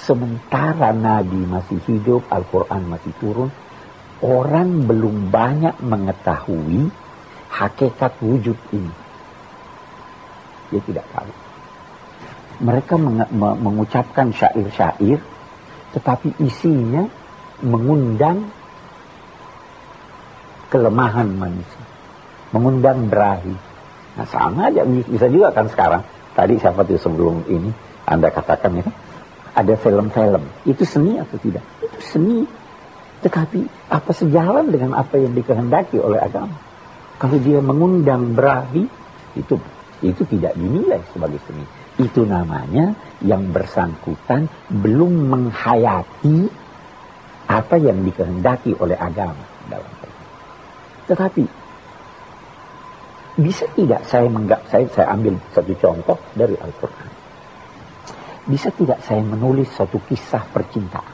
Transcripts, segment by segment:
Sementara Nabi masih hidup, Al-Quran masih turun, orang belum banyak mengetahui hakikat wujud ini. Dia tidak tahu. Mereka mengucapkan syair-syair, tetapi isinya mengundang kelemahan manusia, mengundang berahi. Nah sama aja, bisa juga kan sekarang. Tadi siapa tuh sebelum ini Anda katakan ya, ada film-film. Itu seni atau tidak? Itu seni. Tetapi apa sejalan dengan apa yang dikehendaki oleh agama? Kalau dia mengundang berahi, itu tidak dinilai sebagai seni. Itu namanya yang bersangkutan belum menghayati apa yang dikehendaki oleh agama dalam hal ini. Tetapi bisa tidak saya ambil satu contoh dari Al-Quran. Bisa tidak saya menulis satu kisah percintaan?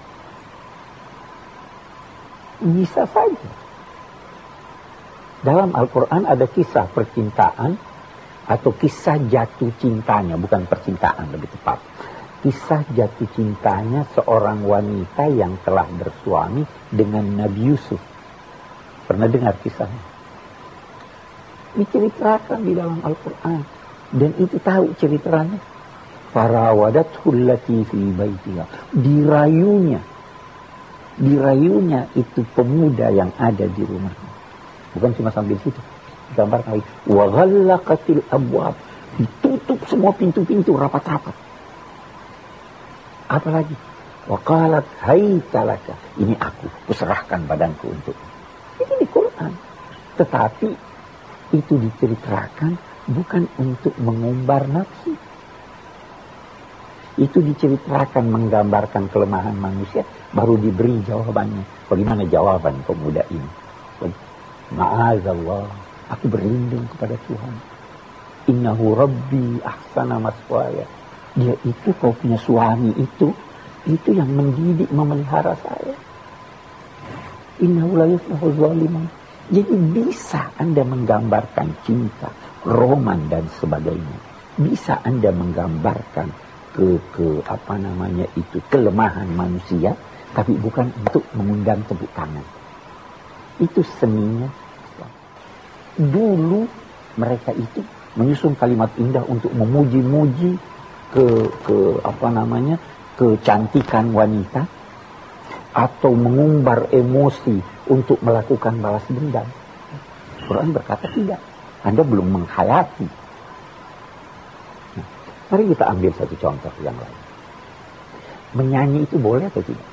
Bisa saja. Dalam Al-Quran ada kisah percintaan atau kisah jatuh cintanya, bukan percintaan lebih tepat. Kisah jatuh cintanya seorang wanita yang telah bersuami dengan Nabi Yusuf. Pernah dengar kisahnya? Diceritakan di dalam Al-Quran. Dan itu tahu ceritanya. Farawadathu allati fi baitiha. Dirayunya itu pemuda yang ada di rumahnya. Bukan cuma sambil situ. Gambar kali. Wa ghallaqatil abwab. Ditutup semua pintu-pintu rapat-rapat. Apalagi? Wa qalat haytalaka. Ini aku, kuserahkan badanku untuk. Itu di Quran. Tetapi itu diceritakan bukan untuk mengumbar nafsu. Itu diceritakan menggambarkan kelemahan manusia, baru diberi jawabannya. Bagaimana jawaban pemuda ini? Ma'azallah, aku berlindung kepada Tuhan. Innahu rabbi ahsana maswaya. Dia itu, kau punya suami itu yang mendidik, memelihara saya. Innahu la yuflihu zalimun. Jadi bisa Anda menggambarkan cinta, roman dan sebagainya. Bisa Anda menggambarkan kelemahan manusia, tapi bukan untuk mengundang tepuk tangan. Itu seninya. Dulu mereka itu menyusun kalimat indah untuk memuji-muji kecantikan wanita, atau mengumbar emosi untuk melakukan balas dendam. Quran berkata tidak. Anda belum menghayati. Mari kita ambil satu contoh yang lain. Menyanyi itu boleh atau tidak?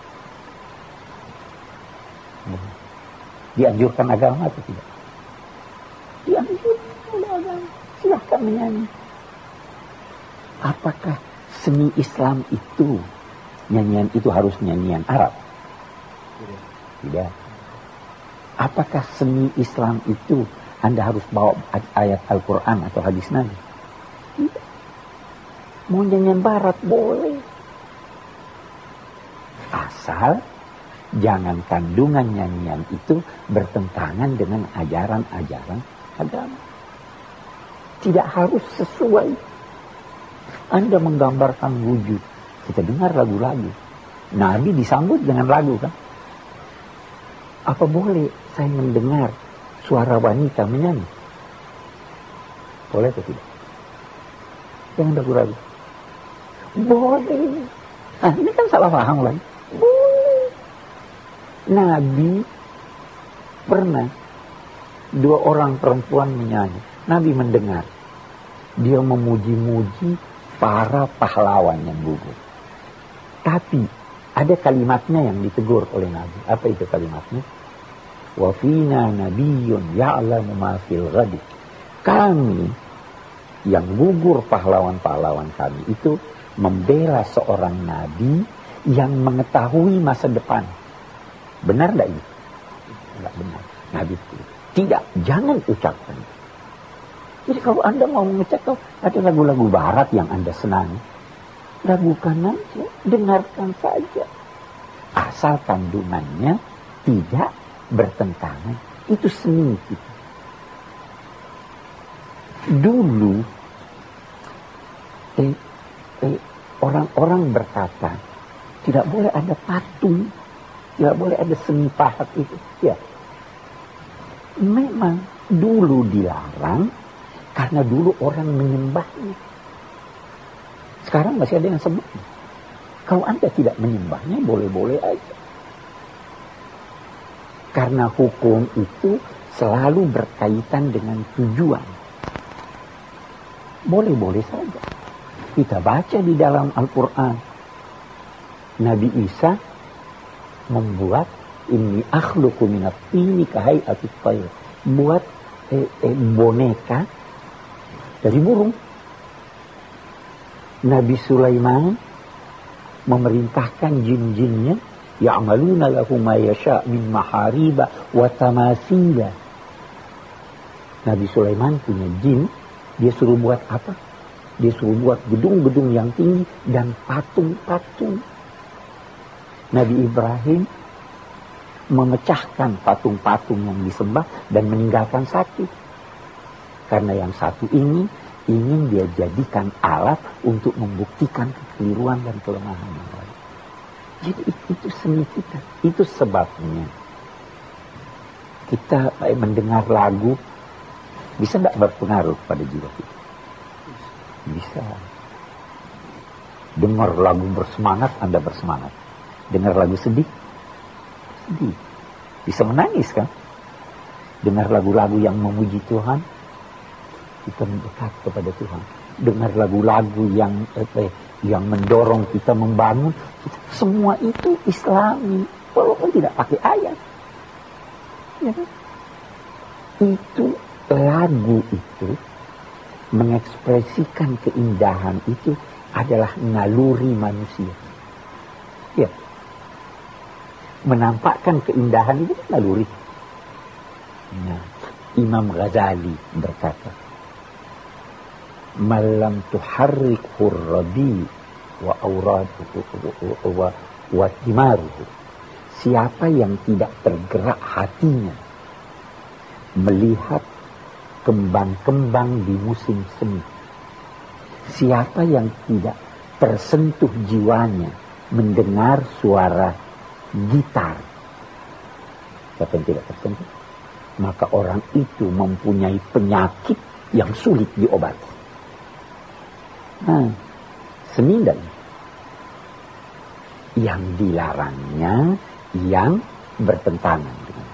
Dianjurkan agama atau tidak? Dianjurkan oleh agama. Silahkan menyanyi. Apakah seni Islam itu, nyanyian itu harus nyanyian Arab? Tidak. Apakah seni Islam itu Anda harus bawa ayat Al-Quran atau hadis Nabi? Tidak. Mau nyanyian barat boleh. Asal jangan kandungan nyanyian itu bertentangan dengan ajaran-ajaran agama. Tidak harus sesuai. Anda menggambarkan wujud. Kita dengar lagu-lagu. Nabi disambut dengan lagu kan? Apa boleh saya mendengar suara wanita menyanyi? Boleh atau tidak? Jangan ragu-ragu. Boleh. Nah, ini kan salah paham lagi. Boleh. Nabi pernah 2 orang perempuan menyanyi. Nabi mendengar. Dia memuji-muji para pahlawan yang gugur. Tapi ada kalimatnya yang ditegur oleh Nabi. Apa itu kalimatnya? Wa fina nabiyyun ya'lamu ma fil ghadi. Kami yang gugur pahlawan-pahlawan kami itu membela seorang nabi yang mengetahui masa depan. Benar tidak ini? Tidak benar. Nabi tidak, jangan ucapkan. Jadi kalau Anda mau mengucapkan, ada lagu-lagu barat yang Anda senangi, lagukan aja, dengarkan saja. Asal kandungannya tidak bertentangan. Itu seni kita. Dulu orang-orang berkata, Tidak boleh ada patung, tidak boleh ada seni pahat itu. Ya, memang dulu dilarang karena dulu orang menyembahnya. Sekarang masih ada yang sembah. Kalau Anda tidak menyembahnya, boleh-boleh aja. Karena hukum itu selalu berkaitan dengan tujuan. Boleh-boleh saja. Kita baca di dalam Al-Quran, Nabi Isa membuat inni akhluqu minat tini kahai'atit tayr, buat boneka dari burung. Nabi Sulaiman memerintahkan jin-jinnya ya'maluna lahu ma yasha' min mahariba wa tamasila. Nabi Sulaiman punya jin, dia suruh buat apa? Dia suruh buat gedung-gedung yang tinggi dan patung-patung. Nabi Ibrahim memecahkan patung-patung yang disembah dan meninggalkan satu. Karena yang satu ini ingin dia jadikan alat untuk membuktikan kekeliruan dan kelemahan yang lain. Jadi itu seni kita. Itu sebabnya kita mendengar lagu bisa tidak berpengaruh pada jiwa kita? Bisa. Dengar lagu bersemangat, Anda bersemangat. Dengar lagu sedih, sedih. Bisa menangis kan? Dengar lagu-lagu yang memuji Tuhan, kita mendekat kepada Tuhan. Dengar lagu-lagu yang mendorong kita membangun, semua itu Islami, walaupun tidak pakai ayat. Ya kan? Itu lagu itu mengekspresikan keindahan itu adalah naluri manusia. Ya. Menampakkan keindahan itu naluri. Nah, Imam Ghazali berkata, "Malam tuharrikhu ar-rabi wa awraduhu wa timaruhu." Siapa yang tidak tergerak hatinya melihat kembang-kembang di musim semi, siapa yang tidak tersentuh jiwanya mendengar suara gitar, siapa yang tidak tersentuh, maka orang itu mempunyai penyakit yang sulit diobati. Nah, seni dan yang dilarangnya yang bertentangan dengan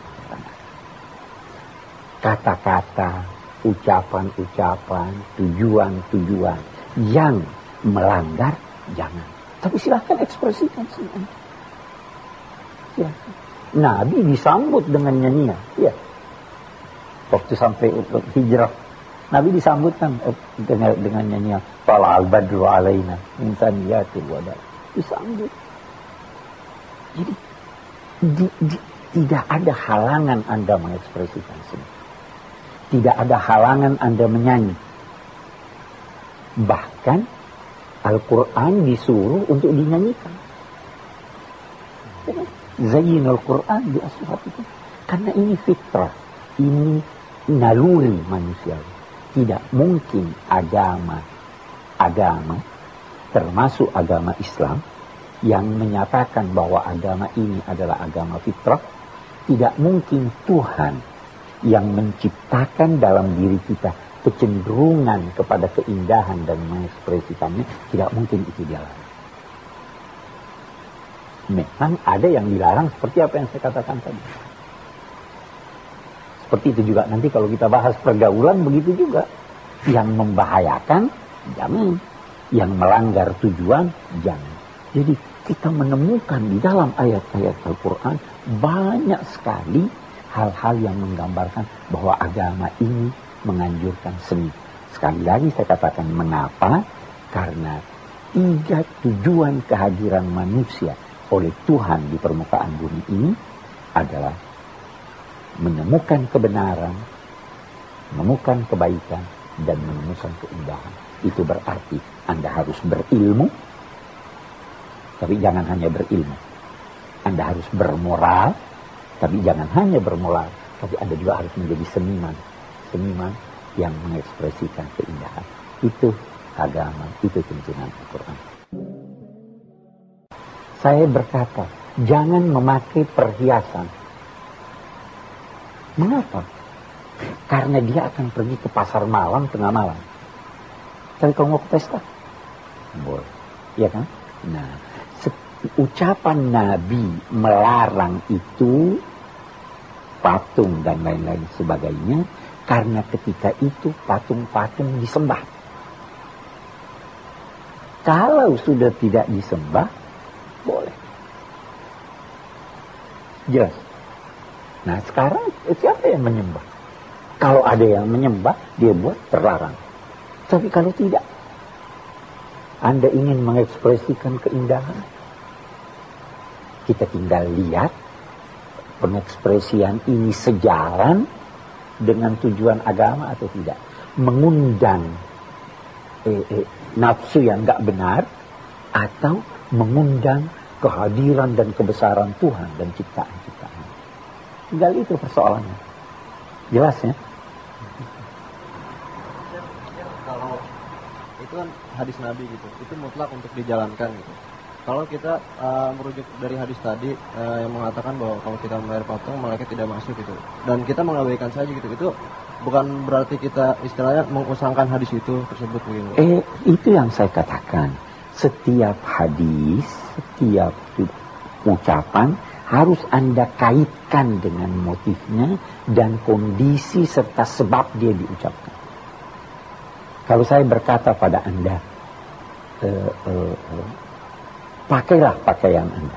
kata-kata, ucapan-ucapan, tujuan-tujuan yang melanggar, jangan. Tapi silahkan ekspresikan semuanya. Silahkan. Nabi disambut dengan nyanyian. Ya. Waktu sampai hijrah, Nabi disambutkan dengan nyanyian. Tala'al badru alaina min saniyatil wada. Disambut. Jadi tidak ada halangan Anda mengekspresikan semua. Tidak ada halangan Anda menyanyi. Bahkan Al-Quran disuruh untuk dinyanyikan. Zayyinul Quran di aswat itu. Karena ini fitrah. Ini naluri manusia. Tidak mungkin agama termasuk agama Islam yang menyatakan bahwa agama ini adalah agama fitrah. Tidak mungkin Tuhan yang menciptakan dalam diri kita kecenderungan kepada keindahan dan mengekspresikannya, tidak mungkin itu dilarang. Memang ada yang dilarang seperti apa yang saya katakan tadi. Seperti itu juga nanti kalau kita bahas pergaulan begitu juga. Yang membahayakan, jangan. Yang melanggar tujuan, jangan. Jadi kita menemukan di dalam ayat-ayat Al-Quran banyak sekali hal-hal yang menggambarkan bahwa agama ini menganjurkan seni. Sekali lagi saya katakan mengapa? Karena 3 tujuan kehadiran manusia oleh Tuhan di permukaan bumi ini adalah menemukan kebenaran, menemukan kebaikan, dan menemukan keindahan. Itu berarti Anda harus berilmu, tapi jangan hanya berilmu. Anda harus bermoral, tapi jangan hanya bermoral, tapi Anda juga harus menjadi seniman. Seniman yang mengekspresikan keindahan. Itu agama, itu tuntunan Al-Quran. Saya berkata, jangan memakai perhiasan. Mengapa? Karena dia akan pergi ke pasar malam, tengah malam. Tapi kalau mau ke pesta, boleh. Ya kan? Nah, ucapan Nabi melarang itu, patung dan lain-lain sebagainya, karena ketika itu patung-patung disembah. Kalau sudah tidak disembah, boleh. Jelas. Nah sekarang siapa yang menyembah? Kalau ada yang menyembah, dia buat terlarang. Tapi kalau tidak, Anda ingin mengekspresikan keindahan, kita tinggal lihat pengekspresian ini sejalan dengan tujuan agama atau tidak. Mengundang nafsu yang gak benar, atau mengundang kehadiran dan kebesaran Tuhan dan ciptaan-ciptaan. Tinggal itu persoalannya. Jelas ya? Kalau itu kan hadis Nabi gitu, itu mutlak untuk dijalankan gitu. Kalau kita merujuk dari hadis tadi yang mengatakan bahwa kalau kita membayar patung, malaikat tidak masuk gitu, dan kita mengabaikan saja gitu, itu bukan berarti kita istilahnya mengusangkan hadis itu tersebut begini. Itu yang saya katakan. Setiap hadis, setiap ucapan harus Anda kaitkan dengan motifnya dan kondisi serta sebab dia diucapkan. Kalau saya berkata pada Anda, pakailah pakaian Anda.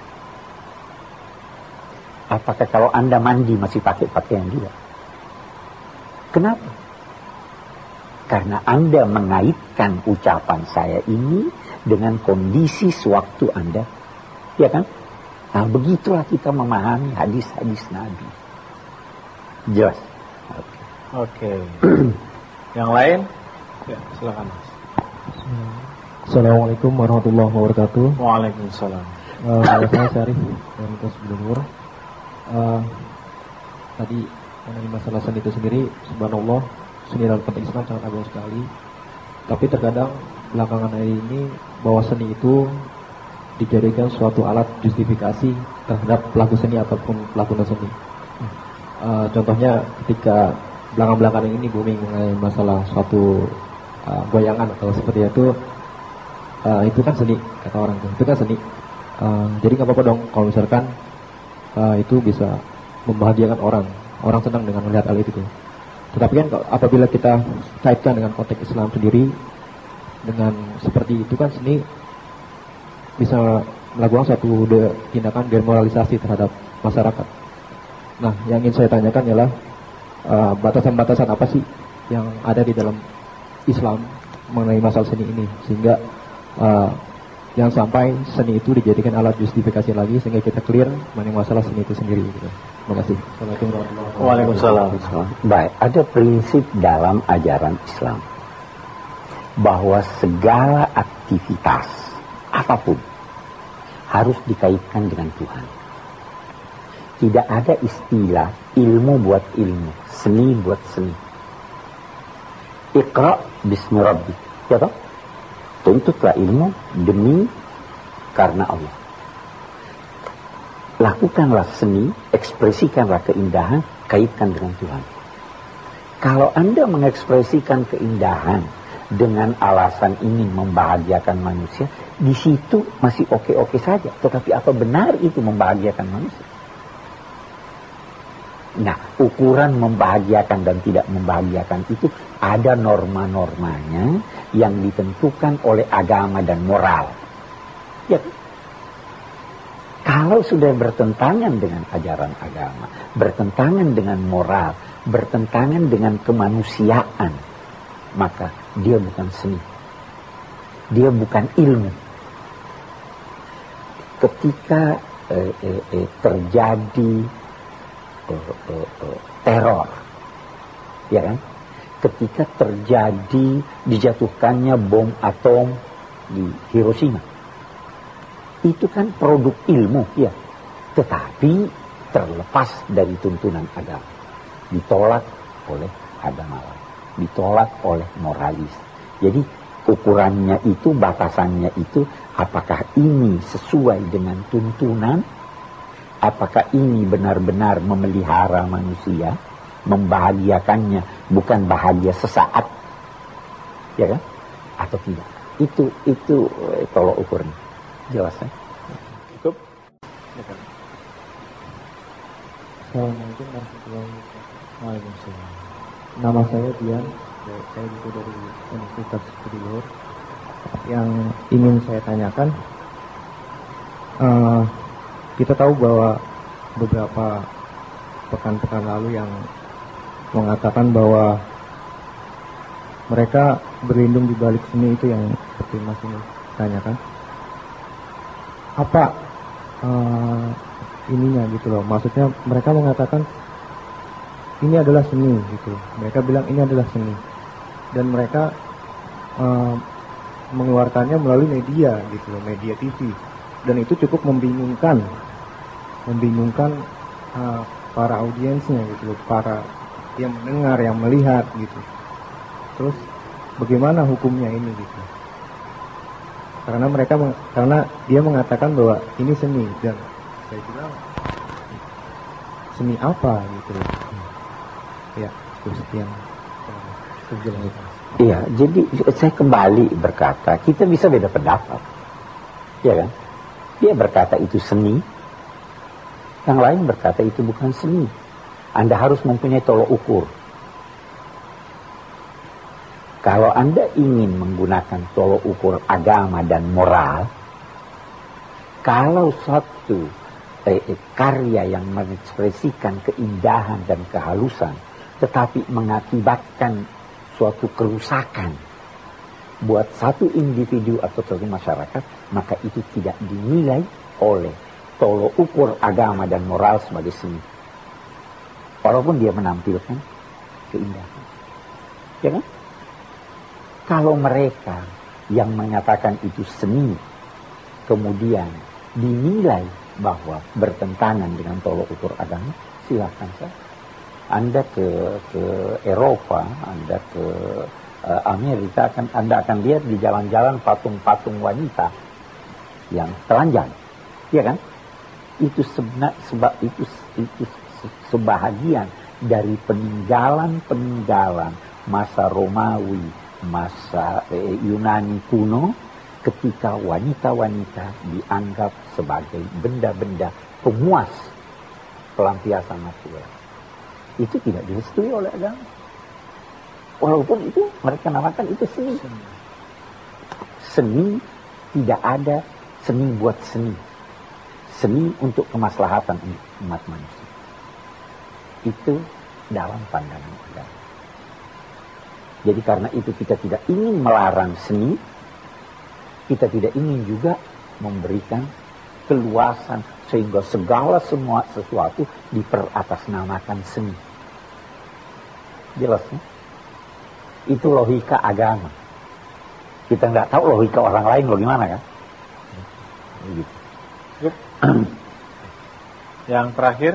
Apakah kalau Anda mandi masih pakai pakaian juga? Kenapa? Karena Anda mengaitkan ucapan saya ini dengan kondisi sewaktu Anda, ya kan? Nah, begitulah kita memahami hadis-hadis Nabi. Jelas? Oke. Yang lain? Ya, silakan. Assalamualaikum warahmatullahi wabarakatuh. Waalaikumsalam. Saya Syarif dari Kos Buluwur. Tadi mengenai masalah seni itu sendiri, subhanallah, seni dalam konteks Islam sangat agung sekali. Tapi terkadang belakangan ini bahwa seni itu dijadikan suatu alat justifikasi terhadap pelaku seni ataupun pelaku non-seni. Contohnya ketika belakang-belakangan ini booming mengenai masalah suatu goyangan atau seperti itu kan seni, kata orang itu kan seni. Jadi nggak apa-apa dong kalau misalkan itu bisa membahagiakan orang senang dengan melihat hal itu. Tetapi kan apabila kita kaitkan dengan konteks Islam sendiri, dengan seperti itu kan seni bisa melakukan suatu tindakan demoralisasi terhadap masyarakat. Nah, yang ingin saya tanyakan ialah batasan-batasan apa sih yang ada di dalam Islam mengenai masalah seni ini, sehingga jangan sampai seni itu dijadikan alat justifikasi lagi, sehingga kita clear mengenai masalah seni itu sendiri gitu. Terima kasih. Assalamualaikum warahmatullahi wabarakatuh. Waalaikumsalam. Baik, ada prinsip dalam ajaran Islam bahwa segala aktivitas apapun harus dikaitkan dengan Tuhan. Tidak ada istilah ilmu buat ilmu, seni buat seni. Iqra bismi rabbik, ya toh? Tuntutlah ilmu demi karena Allah. Lakukanlah seni, ekspresikanlah keindahan, kaitkan dengan Tuhan. Kalau Anda mengekspresikan keindahan dengan alasan ingin membahagiakan manusia, di situ masih oke-oke saja. Tetapi apa benar itu membahagiakan manusia? Nah, ukuran membahagiakan dan tidak membahagiakan itu ada norma-normanya yang ditentukan oleh agama dan moral. Ya, kalau sudah bertentangan dengan ajaran agama, bertentangan dengan moral, bertentangan dengan kemanusiaan, maka dia bukan seni. Dia bukan ilmu. Ketika terjadi teror, ya kan? Ketika terjadi dijatuhkannya bom atom di Hiroshima, itu kan produk ilmu, ya. Tetapi terlepas dari tuntunan agama, ditolak oleh agama lain, ditolak oleh moralis. Jadi ukurannya itu, batasannya itu Apakah ini sesuai dengan tuntunan? Apakah ini benar-benar memelihara manusia, membahagiakannya, bukan bahagia sesaat, ya kan? Atau tidak? Itu tolok ukurnya. Jelas kan? Cukup? Assalamualaikum warahmatullahi wabarakatuh. Waalaikumsalam. Nama saya Dian, saya juga dari Universitas Budi Luhur. Yang ingin saya tanyakan, kita tahu bahwa beberapa pekan-pekan lalu yang mengatakan bahwa mereka berlindung di balik seni, itu yang seperti Mas ini tanyakan. Apa ininya gitu loh? Maksudnya mereka mengatakan ini adalah seni gitu. Mereka bilang ini adalah seni, dan mereka mengeluarkannya melalui media gitu loh, media TV, dan itu cukup membingungkan para audiensnya gitu loh, para yang mendengar, yang melihat gitu. Terus bagaimana hukumnya ini gitu? Karena dia mengatakan bahwa ini seni, dan saya bilang seni apa gitu loh. Ya, sekian. Iya, jadi saya kembali berkata, kita bisa beda pendapat, ya kan? Dia berkata itu seni, yang lain berkata itu bukan seni. Anda harus mempunyai tolok ukur. Kalau Anda ingin menggunakan tolok ukur agama dan moral, kalau satu karya yang mengekspresikan keindahan dan kehalusan, tetapi mengakibatkan suatu kerusakan buat satu individu atau satu masyarakat, maka itu tidak dinilai oleh tolok ukur agama dan moral sebagai seni, walaupun dia menampilkan keindahan, ya kan? Kalau mereka yang menyatakan itu seni kemudian dinilai bahwa bertentangan dengan tolok ukur agama, silakan saja. Anda ke Eropa, Anda ke Amerika, Anda akan lihat di jalan-jalan patung-patung wanita yang telanjang, ya kan? Itu sebahagian dari peninggalan masa Romawi, masa Yunani kuno, ketika wanita-wanita dianggap sebagai benda-benda pemuas pelampiasan nafsu. Itu tidak direstui oleh agama. Walaupun itu mereka namakan itu seni. Seni tidak ada seni buat seni. Seni untuk kemaslahatan umat manusia. Itu dalam pandangan agama. Jadi karena itu kita tidak ingin melarang seni, kita tidak ingin juga memberikan keluasan sehingga semua sesuatu diperatasnamakan seni. Jelas ya? Itu logika agama. Kita nggak tahu logika orang lain lo gimana kan? Gitu. Yep. Yang terakhir.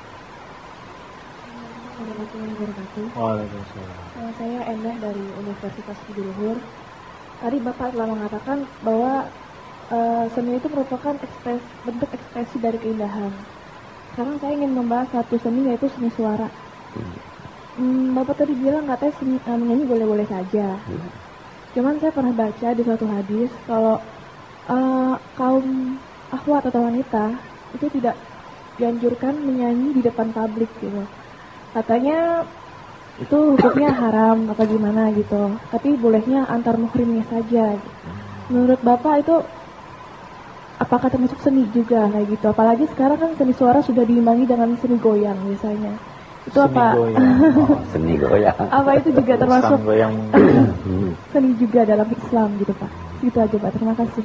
Waalaikumsalam. Saya Endah dari Universitas Budi Luhur. Tadi Bapak telah mengatakan bahwa seni itu merupakan bentuk ekspresi dari keindahan. Sekarang saya ingin membahas satu seni, yaitu seni suara. Bapak tadi bilang katanya menyanyi boleh-boleh saja. Cuman saya pernah baca di suatu hadis kalau kaum akhwat atau wanita itu tidak dianjurkan menyanyi di depan publik gitu. Katanya itu hukumnya haram atau gimana gitu. Tapi bolehnya antar muhrimnya saja. Gitu. Menurut Bapak itu apakah termasuk seni juga kayak gitu? Apalagi sekarang kan seni suara sudah diimbangi dengan seni goyang biasanya. Itu seni apa? Goyang. Seni goyang. Apa itu juga termasuk Goyang. seni juga dalam Islam gitu Pak? Gitu aja Pak. Terima kasih.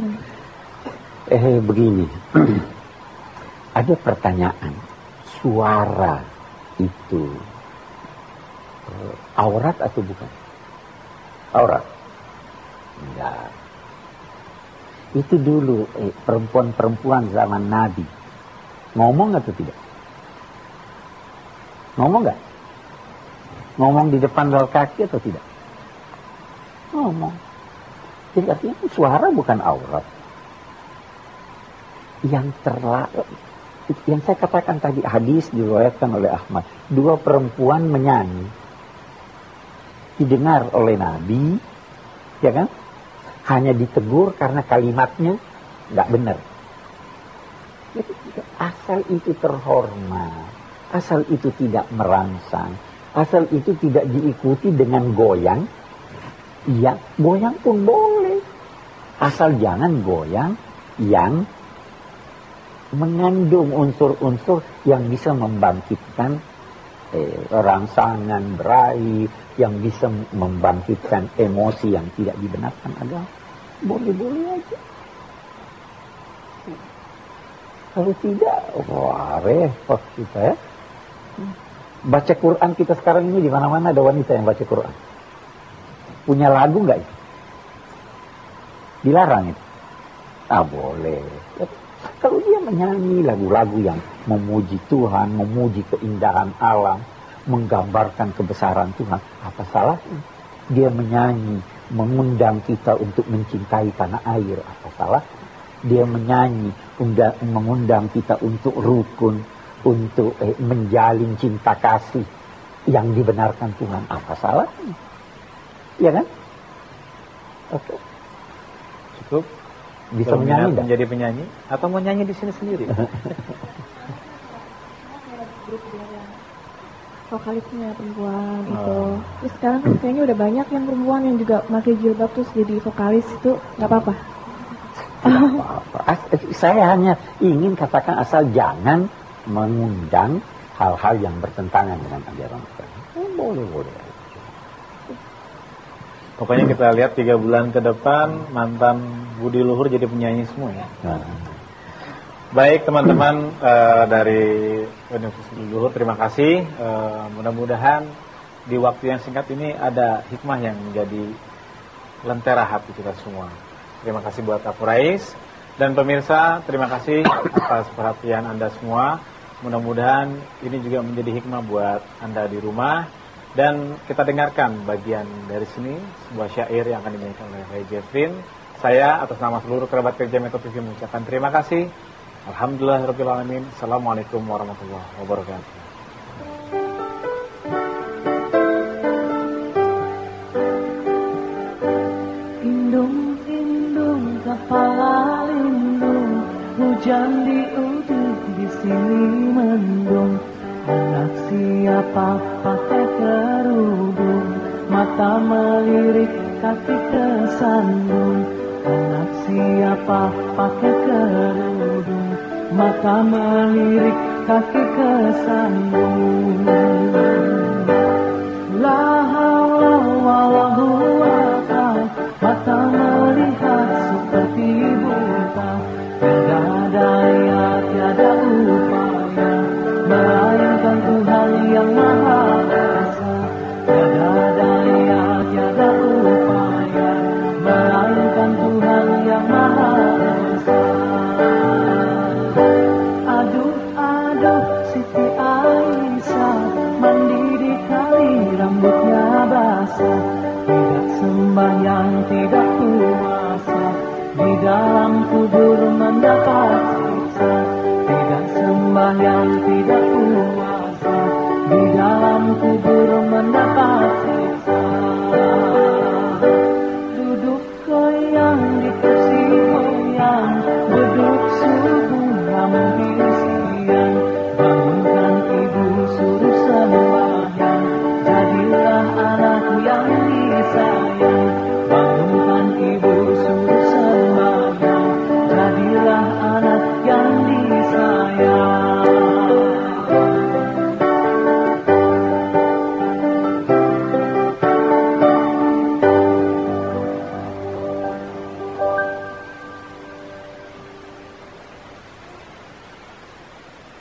Begini. Ada pertanyaan. Suara itu aurat atau bukan? Aurat. Enggak. Itu dulu perempuan-perempuan zaman Nabi ngomong atau tidak? Ngomong nggak? Ngomong di depan dal kaki atau tidak? Ngomong. Jadi artinya suara bukan aurat. Yang saya katakan tadi, hadis diriwayatkan oleh Ahmad, 2 perempuan menyanyi, didengar oleh Nabi, ya kan? Hanya ditegur karena kalimatnya nggak benar. Jadi asal itu terhormat, asal itu tidak merangsang, asal itu tidak diikuti dengan goyang, ya goyang pun boleh, asal jangan goyang yang mengandung unsur-unsur yang bisa membangkitkan rangsangan berahi, yang bisa membangkitkan emosi yang tidak dibenarkan agama. Boleh-boleh aja. Kalau tidak, wah repot kita ya. Baca Quran kita sekarang ini di mana-mana ada wanita yang baca Quran. Punya lagu nggak itu? Dilarang itu? Boleh. Kalau dia menyanyi lagu-lagu yang memuji Tuhan, memuji keindahan alam, menggambarkan kebesaran Tuhan, apa salahnya? Dia menyanyi, mengundang kita untuk mencintai tanah air, apa salah? Dia menyanyi, mengundang kita untuk rukun, untuk menjalin cinta kasih yang dibenarkan Tuhan, apa salahnya? Ya kan? Oke. Cukup. Bisa menyanyi dah. Menjadi penyanyi atau mau nyanyi di sini sendiri? Vokalisnya perempuan itu. Terus sekarang kan kayaknya udah banyak yang perempuan yang juga pakai jilbab terus jadi vokalis, itu nggak apa-apa. Saya hanya ingin katakan asal jangan mengundang hal-hal yang bertentangan dengan ajaran Islam. Boleh. Pokoknya kita lihat 3 bulan ke depan mantan Budi Luhur jadi penyanyi semua ya. Baik teman-teman dari Universitas Budi Luhur, terima kasih. Mudah-mudahan di waktu yang singkat ini ada hikmah yang menjadi lentera hati kita semua. Terima kasih buat Apu Rais dan pemirsa, terima kasih atas perhatian Anda semua. Mudah-mudahan ini juga menjadi hikmah buat Anda di rumah. Dan kita dengarkan bagian dari sini, sebuah syair yang akan dinyanyikan oleh Ray Jeffrin. Saya atas nama seluruh kerabat kerja Metro TV mengucapkan terima kasih. Alhamdulillahirrahmanirrahim. Assalamualaikum warahmatullahi wabarakatuh. Lindung kepala lindung, hujan di ujung di sini mendung. Anak siapa pakai kerudung, mata melirik kaki kesandung. Anak siapa pakai kerudung, mata melirik kaki kesandung. La haula wala quwata, mata melihat seperti buta.